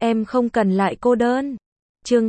Em không cần lại cô đơn. Chương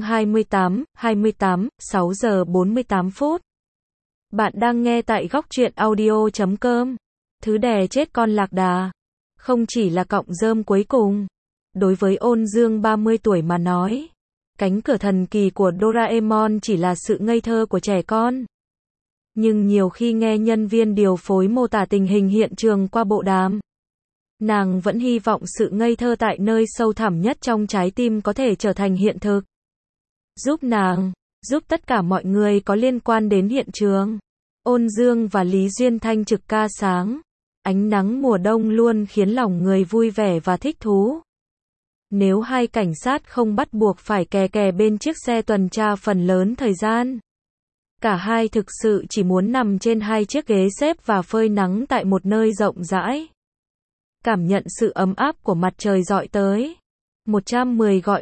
28, 6 giờ 48 phút. Bạn đang nghe tại góc truyện audio.com. Thứ đè chết con lạc đà. Không chỉ là cọng rơm cuối cùng. Đối với Ôn Dương 30 tuổi mà nói, cánh cửa thần kỳ của Doraemon chỉ là sự ngây thơ của trẻ con. Nhưng nhiều khi nghe nhân viên điều phối mô tả tình hình hiện trường qua bộ đàm, nàng vẫn hy vọng sự ngây thơ tại nơi sâu thẳm nhất trong trái tim có thể trở thành hiện thực. Giúp nàng, giúp tất cả mọi người có liên quan đến hiện trường. Ôn Dương và Lý Duyên Thanh trực ca sáng. Ánh nắng mùa đông luôn khiến lòng người vui vẻ và thích thú. Nếu hai cảnh sát không bắt buộc phải kè kè bên chiếc xe tuần tra phần lớn thời gian, cả hai thực sự chỉ muốn nằm trên hai chiếc ghế xếp và phơi nắng tại một nơi rộng rãi. Cảm nhận sự ấm áp của mặt trời rọi tới. 110 gọi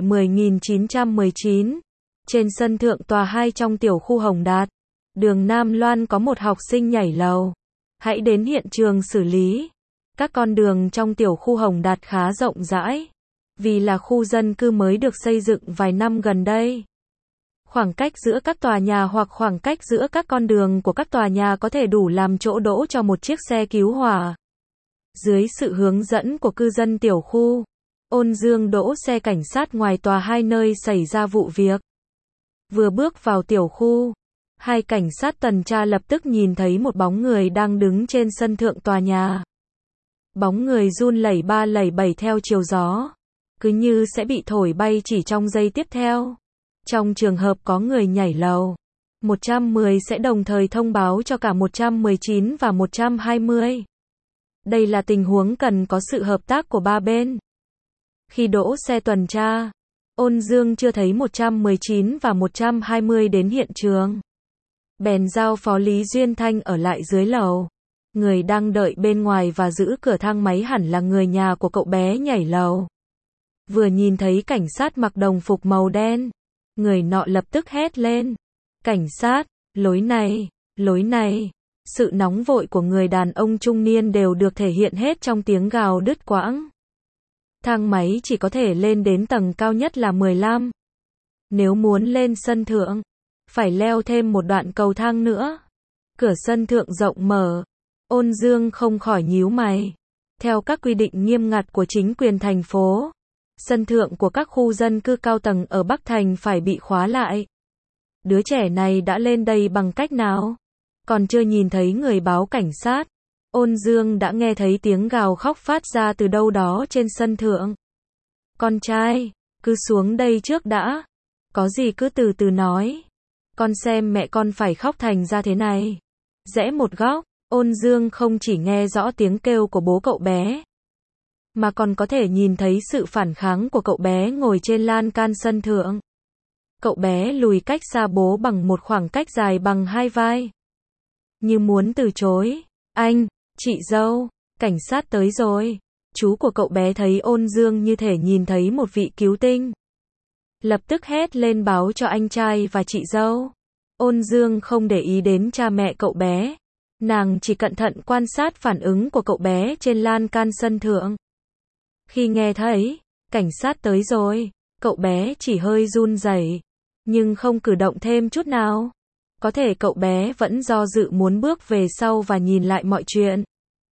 10.919. Trên sân thượng tòa 2 trong tiểu khu Hồng Đạt, đường Nam Loan có một học sinh nhảy lầu. Hãy đến hiện trường xử lý. Các con đường trong tiểu khu Hồng Đạt khá rộng rãi, vì là khu dân cư mới được xây dựng vài năm gần đây. Khoảng cách giữa các tòa nhà hoặc khoảng cách giữa các con đường của các tòa nhà có thể đủ làm chỗ đỗ cho một chiếc xe cứu hỏa. Dưới sự hướng dẫn của cư dân tiểu khu, Ôn Dương đỗ xe cảnh sát ngoài tòa 2 nơi xảy ra vụ việc. Vừa bước vào tiểu khu, hai cảnh sát tuần tra lập tức nhìn thấy một bóng người đang đứng trên sân thượng tòa nhà. Bóng người run lẩy ba lẩy bẩy theo chiều gió, cứ như sẽ bị thổi bay chỉ trong giây tiếp theo. Trong trường hợp có người nhảy lầu, 110 sẽ đồng thời thông báo cho cả 119 và 120. Đây là tình huống cần có sự hợp tác của ba bên. Khi đỗ xe tuần tra, Ôn Dương chưa thấy 119 và 120 đến hiện trường. Bèn giao phó Lý Duyên Thanh ở lại dưới lầu. Người đang đợi bên ngoài và giữ cửa thang máy hẳn là người nhà của cậu bé nhảy lầu. Vừa nhìn thấy cảnh sát mặc đồng phục màu đen, người nọ lập tức hét lên. Cảnh sát, lối này, lối này. Sự nóng vội của người đàn ông trung niên đều được thể hiện hết trong tiếng gào đứt quãng. Thang máy chỉ có thể lên đến tầng cao nhất là 15. Nếu muốn lên sân thượng, phải leo thêm một đoạn cầu thang nữa. Cửa sân thượng rộng mở. Ôn Dương không khỏi nhíu mày. Theo các quy định nghiêm ngặt của chính quyền thành phố, sân thượng của các khu dân cư cao tầng ở Bắc Thành phải bị khóa lại. Đứa trẻ này đã lên đây bằng cách nào? Còn chưa nhìn thấy người báo cảnh sát, Ôn Dương đã nghe thấy tiếng gào khóc phát ra từ đâu đó trên sân thượng. Con trai, cứ xuống đây trước đã. Có gì cứ từ từ nói. Con xem mẹ con phải khóc thành ra thế này. Rẽ một góc, Ôn Dương không chỉ nghe rõ tiếng kêu của bố cậu bé, mà còn có thể nhìn thấy sự phản kháng của cậu bé ngồi trên lan can sân thượng. Cậu bé lùi cách xa bố bằng một khoảng cách dài bằng 2 vai, như muốn từ chối. Anh, chị dâu, cảnh sát tới rồi. Chú của cậu bé thấy Ôn Dương như thể nhìn thấy một vị cứu tinh, lập tức hét lên báo cho anh trai và chị dâu. Ôn Dương không để ý đến cha mẹ cậu bé, nàng chỉ cẩn thận quan sát phản ứng của cậu bé trên lan can sân thượng. Khi nghe thấy cảnh sát tới rồi, cậu bé chỉ hơi run rẩy, nhưng không cử động thêm chút nào. Có thể cậu bé vẫn do dự muốn bước về sau và nhìn lại mọi chuyện.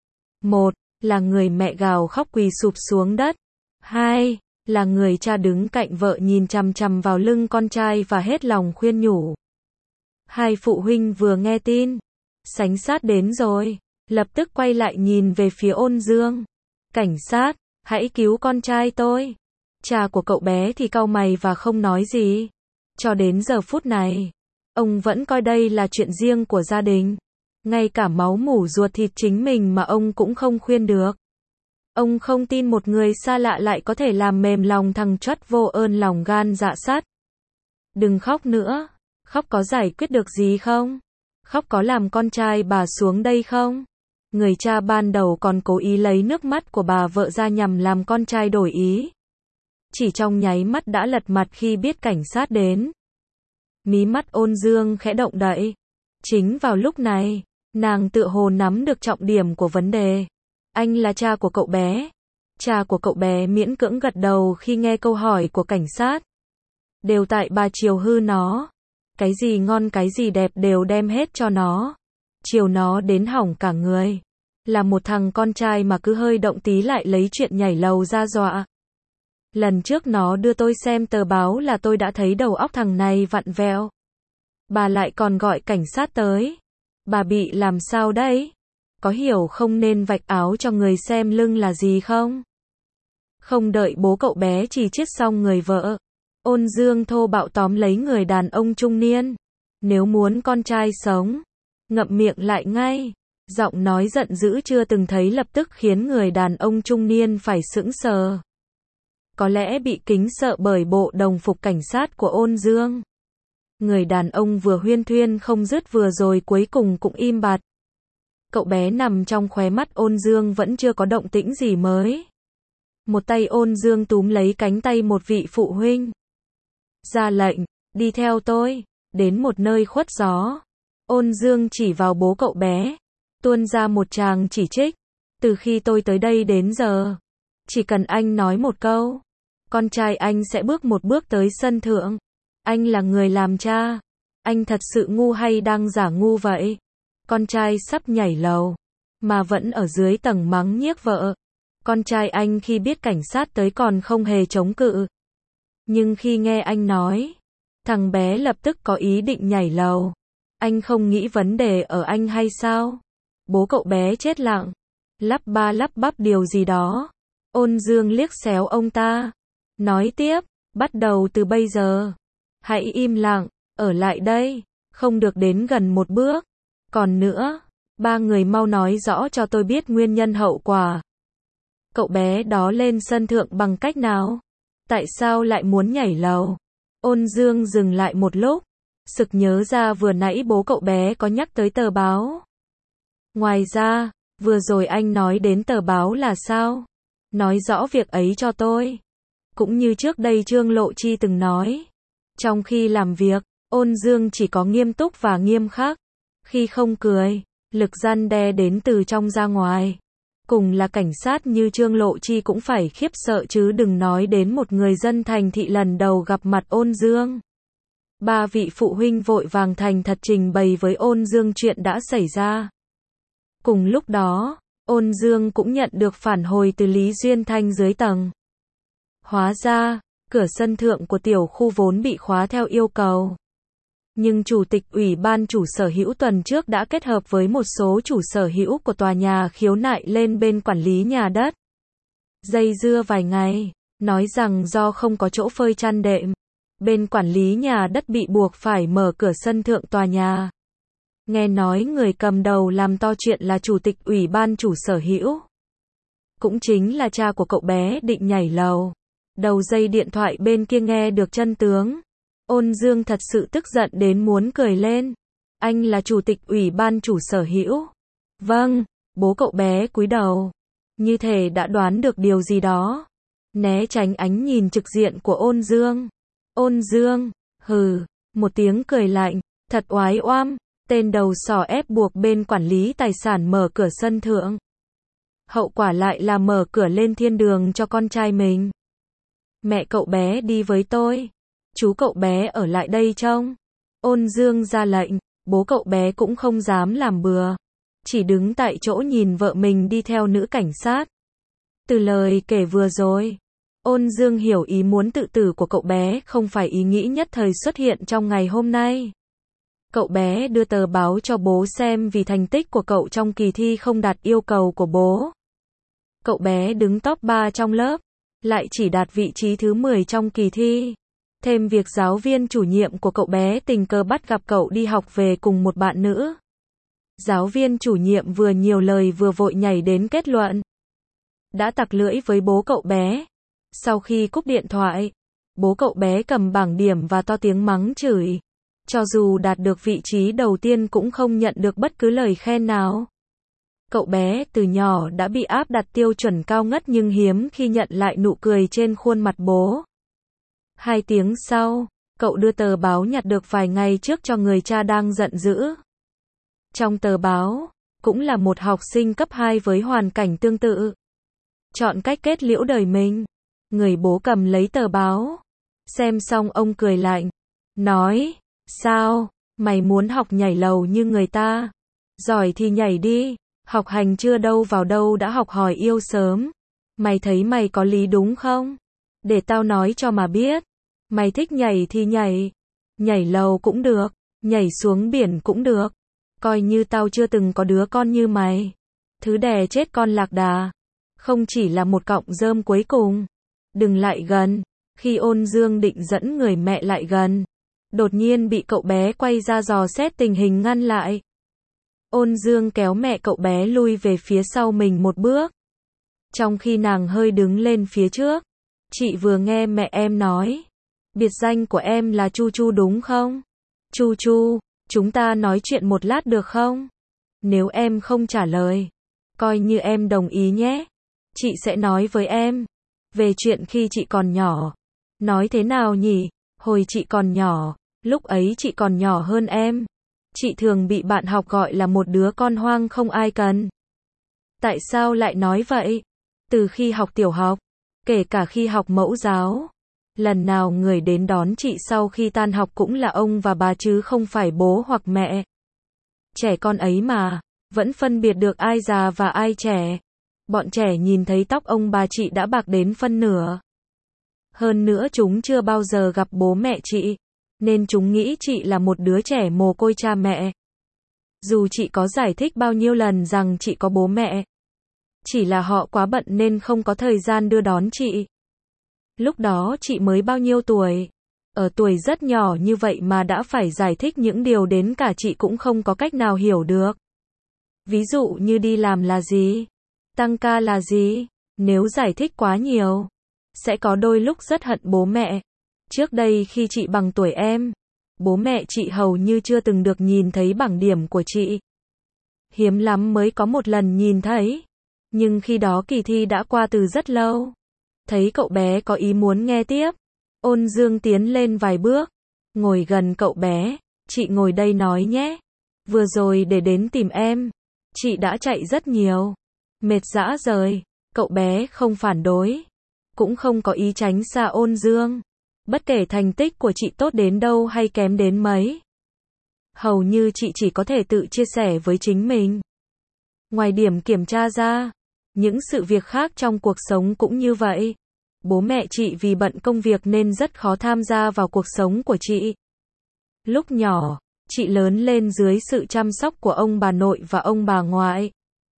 1. Là người mẹ gào khóc quỳ sụp xuống đất. 2. Là người cha đứng cạnh vợ nhìn chằm chằm vào lưng con trai và hết lòng khuyên nhủ. Hai phụ huynh vừa nghe tin cảnh sát đến rồi, lập tức quay lại nhìn về phía Ôn Dương. Cảnh sát, hãy cứu con trai tôi. Cha của cậu bé thì cau mày và không nói gì. Cho đến giờ phút này, ông vẫn coi đây là chuyện riêng của gia đình. Ngay cả máu mủ ruột thịt chính mình mà ông cũng không khuyên được. Ông không tin một người xa lạ lại có thể làm mềm lòng thằng chót vô ơn lòng gan dạ sắt. Đừng khóc nữa. Khóc có giải quyết được gì không? Khóc có làm con trai bà xuống đây không? Người cha ban đầu còn cố ý lấy nước mắt của bà vợ ra nhằm làm con trai đổi ý. Chỉ trong nháy mắt đã lật mặt khi biết cảnh sát đến. Mí mắt Ôn Dương khẽ động đậy. Chính vào lúc này, nàng tựa hồ nắm được trọng điểm của vấn đề. Anh là cha của cậu bé. Cha của cậu bé miễn cưỡng gật đầu khi nghe câu hỏi của cảnh sát. Đều tại bà chiều hư nó. Cái gì ngon cái gì đẹp đều đem hết cho nó. Chiều nó đến hỏng cả người. Là một thằng con trai mà cứ hơi động tí lại lấy chuyện nhảy lầu ra dọa. Lần trước nó đưa tôi xem tờ báo là tôi đã thấy đầu óc thằng này vặn vẹo. Bà lại còn gọi cảnh sát tới. Bà bị làm sao đấy? Có hiểu không nên vạch áo cho người xem lưng là gì không? Không đợi bố cậu bé chỉ chiết xong người vợ. Ôn Dương thô bạo tóm lấy người đàn ông trung niên. Nếu muốn con trai sống, ngậm miệng lại ngay. Giọng nói giận dữ chưa từng thấy lập tức khiến người đàn ông trung niên phải sững sờ. Có lẽ bị kính sợ bởi bộ đồng phục cảnh sát của Ôn Dương. Người đàn ông vừa huyên thuyên không dứt vừa rồi cuối cùng cũng im bặt. Cậu bé nằm trong khóe mắt Ôn Dương vẫn chưa có động tĩnh gì mới. Một tay Ôn Dương túm lấy cánh tay một vị phụ huynh. Ra lệnh, đi theo tôi, đến một nơi khuất gió. Ôn Dương chỉ vào bố cậu bé, tuôn ra một tràng chỉ trích. Từ khi tôi tới đây đến giờ, chỉ cần anh nói một câu, con trai anh sẽ bước một bước tới sân thượng. Anh là người làm cha. Anh thật sự ngu hay đang giả ngu vậy? Con trai sắp nhảy lầu, mà vẫn ở dưới tầng mắng nhiếc vợ. Con trai anh khi biết cảnh sát tới còn không hề chống cự. Nhưng khi nghe anh nói, thằng bé lập tức có ý định nhảy lầu. Anh không nghĩ vấn đề ở anh hay sao? Bố cậu bé chết lặng, lắp ba lắp bắp điều gì đó. Ôn Dương liếc xéo ông ta, nói tiếp, bắt đầu từ bây giờ, hãy im lặng, ở lại đây, không được đến gần một bước. Còn nữa, ba người mau nói rõ cho tôi biết nguyên nhân hậu quả. Cậu bé đó lên sân thượng bằng cách nào? Tại sao lại muốn nhảy lầu? Ôn Dương dừng lại một lúc, sực nhớ ra vừa nãy bố cậu bé có nhắc tới tờ báo. Ngoài ra, vừa rồi anh nói đến tờ báo là sao? Nói rõ việc ấy cho tôi. Cũng như trước đây Trương Lộ Chi từng nói. Trong khi làm việc, Ôn Dương chỉ có nghiêm túc và nghiêm khắc. Khi không cười, lực răn đe đến từ trong ra ngoài. Cùng là cảnh sát như Trương Lộ Chi cũng phải khiếp sợ chứ đừng nói đến một người dân thành thị lần đầu gặp mặt Ôn Dương. Ba vị phụ huynh vội vàng thành thật trình bày với Ôn Dương chuyện đã xảy ra. Cùng lúc đó, Ôn Dương cũng nhận được phản hồi từ Lý Duyên Thanh dưới tầng. Hóa ra, cửa sân thượng của tiểu khu vốn bị khóa theo yêu cầu. Nhưng Chủ tịch Ủy ban chủ sở hữu tuần trước đã kết hợp với một số chủ sở hữu của tòa nhà khiếu nại lên bên quản lý nhà đất. Dây dưa vài ngày, nói rằng do không có chỗ phơi chăn đệm, bên quản lý nhà đất bị buộc phải mở cửa sân thượng tòa nhà. Nghe nói người cầm đầu làm to chuyện là Chủ tịch Ủy ban chủ sở hữu. Cũng chính là cha của cậu bé định nhảy lầu. Đầu dây điện thoại bên kia nghe được chân tướng. Ôn Dương thật sự tức giận đến muốn cười lên. Anh là Chủ tịch Ủy ban chủ sở hữu. Vâng, bố cậu bé cúi đầu. Như thể đã đoán được điều gì đó. Né tránh ánh nhìn trực diện của Ôn Dương. Ôn Dương, hừ, một tiếng cười lạnh, thật oái oăm. Tên đầu sỏ ép buộc bên quản lý tài sản mở cửa sân thượng. Hậu quả lại là mở cửa lên thiên đường cho con trai mình. Mẹ cậu bé đi với tôi. Chú cậu bé ở lại đây trông. Ôn Dương ra lệnh, bố cậu bé cũng không dám làm bừa. Chỉ đứng tại chỗ nhìn vợ mình đi theo nữ cảnh sát. Từ lời kể vừa rồi, Ôn Dương hiểu ý muốn tự tử của cậu bé không phải ý nghĩ nhất thời xuất hiện trong ngày hôm nay. Cậu bé đưa tờ báo cho bố xem vì thành tích của cậu trong kỳ thi không đạt yêu cầu của bố. Cậu bé đứng top 3 trong lớp, lại chỉ đạt vị trí thứ 10 trong kỳ thi. Thêm việc giáo viên chủ nhiệm của cậu bé tình cờ bắt gặp cậu đi học về cùng một bạn nữ. Giáo viên chủ nhiệm vừa nhiều lời vừa vội nhảy đến kết luận. Đã tặc lưỡi với bố cậu bé. Sau khi cúp điện thoại, bố cậu bé cầm bảng điểm và to tiếng mắng chửi. Cho dù đạt được vị trí đầu tiên cũng không nhận được bất cứ lời khen nào. Cậu bé từ nhỏ đã bị áp đặt tiêu chuẩn cao ngất nhưng hiếm khi nhận lại nụ cười trên khuôn mặt bố. 2 tiếng sau, cậu đưa tờ báo nhặt được vài ngày trước cho người cha đang giận dữ. Trong tờ báo, cũng là một học sinh cấp 2 với hoàn cảnh tương tự. chọn cách kết liễu đời mình. Người bố cầm lấy tờ báo. Xem xong ông cười lạnh. Nói, sao, mày muốn học nhảy lầu như người ta? Giỏi thì nhảy đi, học hành chưa đâu vào đâu đã học hỏi yêu sớm. Mày thấy mày có lý đúng không? Để tao nói cho mà biết. Mày thích nhảy thì nhảy. Nhảy lầu cũng được, nhảy xuống biển cũng được. Coi như tao chưa từng có đứa con như mày. Thứ đè chết con lạc đà. Không chỉ là một cọng rơm cuối cùng. Đừng lại gần. Khi Ôn Dương định dẫn người mẹ lại gần, đột nhiên bị cậu bé quay ra dò xét tình hình ngăn lại. Ôn Dương kéo mẹ cậu bé lui về phía sau mình một bước. Trong khi nàng hơi đứng lên phía trước. Chị vừa nghe mẹ em nói. Biệt danh của em là Chu Chu đúng không? Chu Chu, chúng ta nói chuyện một lát được không? Nếu em không trả lời, coi như em đồng ý nhé. Chị sẽ nói với em. Về chuyện khi chị còn nhỏ. Nói thế nào nhỉ? Hồi chị còn nhỏ, lúc ấy chị còn nhỏ hơn em. Chị thường bị bạn học gọi là một đứa con hoang không ai cần. Tại sao lại nói vậy? Từ khi học tiểu học, kể cả khi học mẫu giáo, lần nào người đến đón chị sau khi tan học cũng là ông và bà chứ không phải bố hoặc mẹ. Trẻ con ấy mà, vẫn phân biệt được ai già và ai trẻ. Bọn trẻ nhìn thấy tóc ông bà chị đã bạc đến phân nửa. Hơn nữa chúng chưa bao giờ gặp bố mẹ chị, nên chúng nghĩ chị là một đứa trẻ mồ côi cha mẹ. Dù chị có giải thích bao nhiêu lần rằng chị có bố mẹ, chỉ là họ quá bận nên không có thời gian đưa đón chị. Lúc đó chị mới bao nhiêu tuổi? Ở tuổi rất nhỏ như vậy mà đã phải giải thích những điều đến cả chị cũng không có cách nào hiểu được. Ví dụ như đi làm là gì? Tăng ca là gì? Nếu giải thích quá nhiều, sẽ có đôi lúc rất hận bố mẹ. Trước đây khi chị bằng tuổi em, bố mẹ chị hầu như chưa từng được nhìn thấy bảng điểm của chị. Hiếm lắm mới có một lần nhìn thấy. Nhưng khi đó kỳ thi đã qua từ rất lâu. Thấy cậu bé có ý muốn nghe tiếp, Ôn Dương tiến lên vài bước, ngồi gần cậu bé. Chị ngồi đây nói nhé. Vừa rồi để đến tìm em, chị đã chạy rất nhiều, mệt rã rời. Cậu bé không phản đối, cũng không có ý tránh xa Ôn Dương. Bất kể thành tích của chị tốt đến đâu hay kém đến mấy, hầu như chị chỉ có thể tự chia sẻ với chính mình. Ngoài điểm kiểm tra ra, những sự việc khác trong cuộc sống cũng như vậy. Bố mẹ chị vì bận công việc nên rất khó tham gia vào cuộc sống của chị. Lúc nhỏ, chị lớn lên dưới sự chăm sóc của ông bà nội và ông bà ngoại.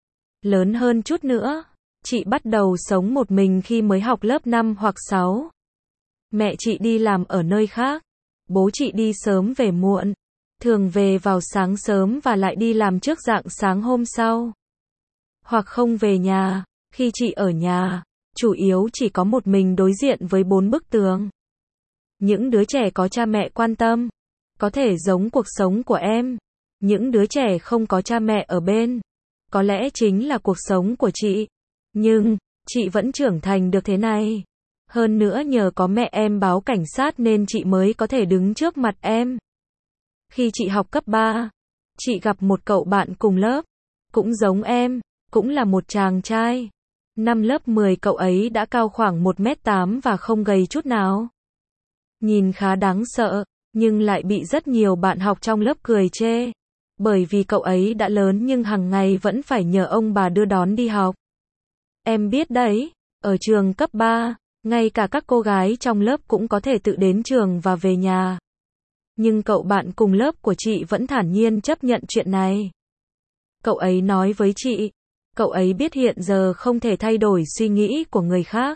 Lớn hơn chút nữa, chị bắt đầu sống một mình khi mới học lớp 5 hoặc 6. Mẹ chị đi làm ở nơi khác. Bố chị đi sớm về muộn. Thường về vào sáng sớm và lại đi làm trước rạng sáng hôm sau. Hoặc không về nhà. Khi chị ở nhà, chủ yếu chỉ có một mình đối diện với 4 bức tường. Những đứa trẻ có cha mẹ quan tâm, có thể giống cuộc sống của em. Những đứa trẻ không có cha mẹ ở bên, có lẽ chính là cuộc sống của chị. Nhưng, chị vẫn trưởng thành được thế này. Hơn nữa nhờ có mẹ em báo cảnh sát nên chị mới có thể đứng trước mặt em. Khi chị học cấp 3, chị gặp một cậu bạn cùng lớp, cũng giống em, cũng là một chàng trai. Năm lớp 10 cậu ấy đã cao khoảng 1m8 và không gầy chút nào. Nhìn khá đáng sợ, nhưng lại bị rất nhiều bạn học trong lớp cười chê. Bởi vì cậu ấy đã lớn nhưng hàng ngày vẫn phải nhờ ông bà đưa đón đi học. Em biết đấy, ở trường cấp 3, ngay cả các cô gái trong lớp cũng có thể tự đến trường và về nhà. Nhưng cậu bạn cùng lớp của chị vẫn thản nhiên chấp nhận chuyện này. Cậu ấy nói với chị, cậu ấy biết hiện giờ không thể thay đổi suy nghĩ của người khác.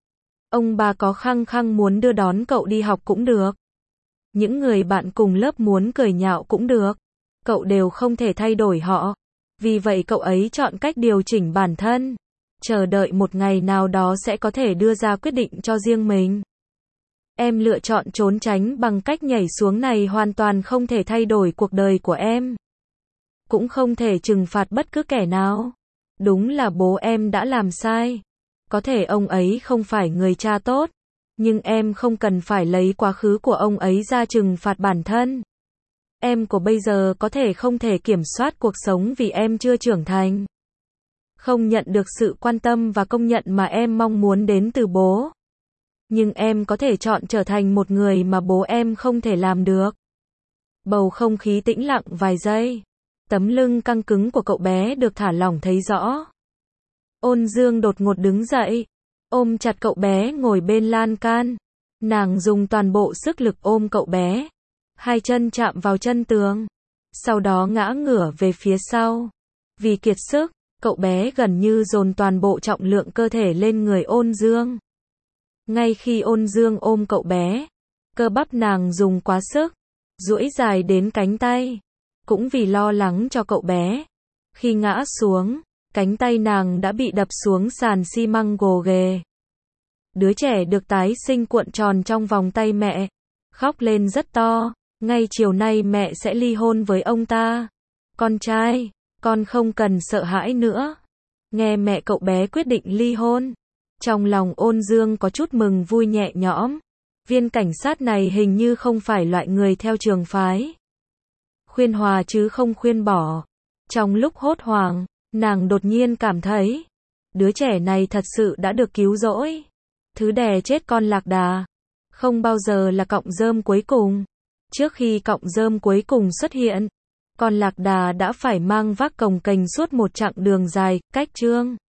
Ông bà có khăng khăng muốn đưa đón cậu đi học cũng được. Những người bạn cùng lớp muốn cười nhạo cũng được. Cậu đều không thể thay đổi họ. Vì vậy cậu ấy chọn cách điều chỉnh bản thân. Chờ đợi một ngày nào đó sẽ có thể đưa ra quyết định cho riêng mình. Em lựa chọn trốn tránh bằng cách nhảy xuống này hoàn toàn không thể thay đổi cuộc đời của em. Cũng không thể trừng phạt bất cứ kẻ nào. Đúng là bố em đã làm sai. Có thể ông ấy không phải người cha tốt. Nhưng em không cần phải lấy quá khứ của ông ấy ra trừng phạt bản thân. Em của bây giờ có thể không thể kiểm soát cuộc sống vì em chưa trưởng thành. không nhận được sự quan tâm và công nhận mà em mong muốn đến từ bố. Nhưng em có thể chọn trở thành một người mà bố em không thể làm được. Bầu không khí tĩnh lặng vài giây. Tấm lưng căng cứng của cậu bé được thả lỏng thấy rõ. Ôn Dương đột ngột đứng dậy, ôm chặt cậu bé ngồi bên lan can. Nàng dùng toàn bộ sức lực ôm cậu bé. Hai chân chạm vào chân tường. Sau đó ngã ngửa về phía sau. Vì kiệt sức, cậu bé gần như dồn toàn bộ trọng lượng cơ thể lên người Ôn Dương. Ngay khi Ôn Dương ôm cậu bé, cơ bắp nàng dùng quá sức, duỗi dài đến cánh tay. Cũng vì lo lắng cho cậu bé. Khi ngã xuống, cánh tay nàng đã bị đập xuống sàn xi măng gồ ghề. Đứa trẻ được tái sinh cuộn tròn trong vòng tay mẹ, khóc lên rất to. Ngay chiều nay mẹ sẽ ly hôn với ông ta. Con trai, con không cần sợ hãi nữa. Nghe mẹ cậu bé quyết định ly hôn. Trong lòng Ôn Dương có chút mừng vui nhẹ nhõm. Viên cảnh sát này hình như không phải loại người theo trường phái. Khuyên hòa chứ không khuyên bỏ. Trong lúc hốt hoảng, nàng đột nhiên cảm thấy, đứa trẻ này thật sự đã được cứu rỗi. Thứ đè chết con lạc đà, không bao giờ là cọng rơm cuối cùng. Trước khi cọng rơm cuối cùng xuất hiện, con lạc đà đã phải mang vác cồng kềnh suốt một chặng đường dài, cách chương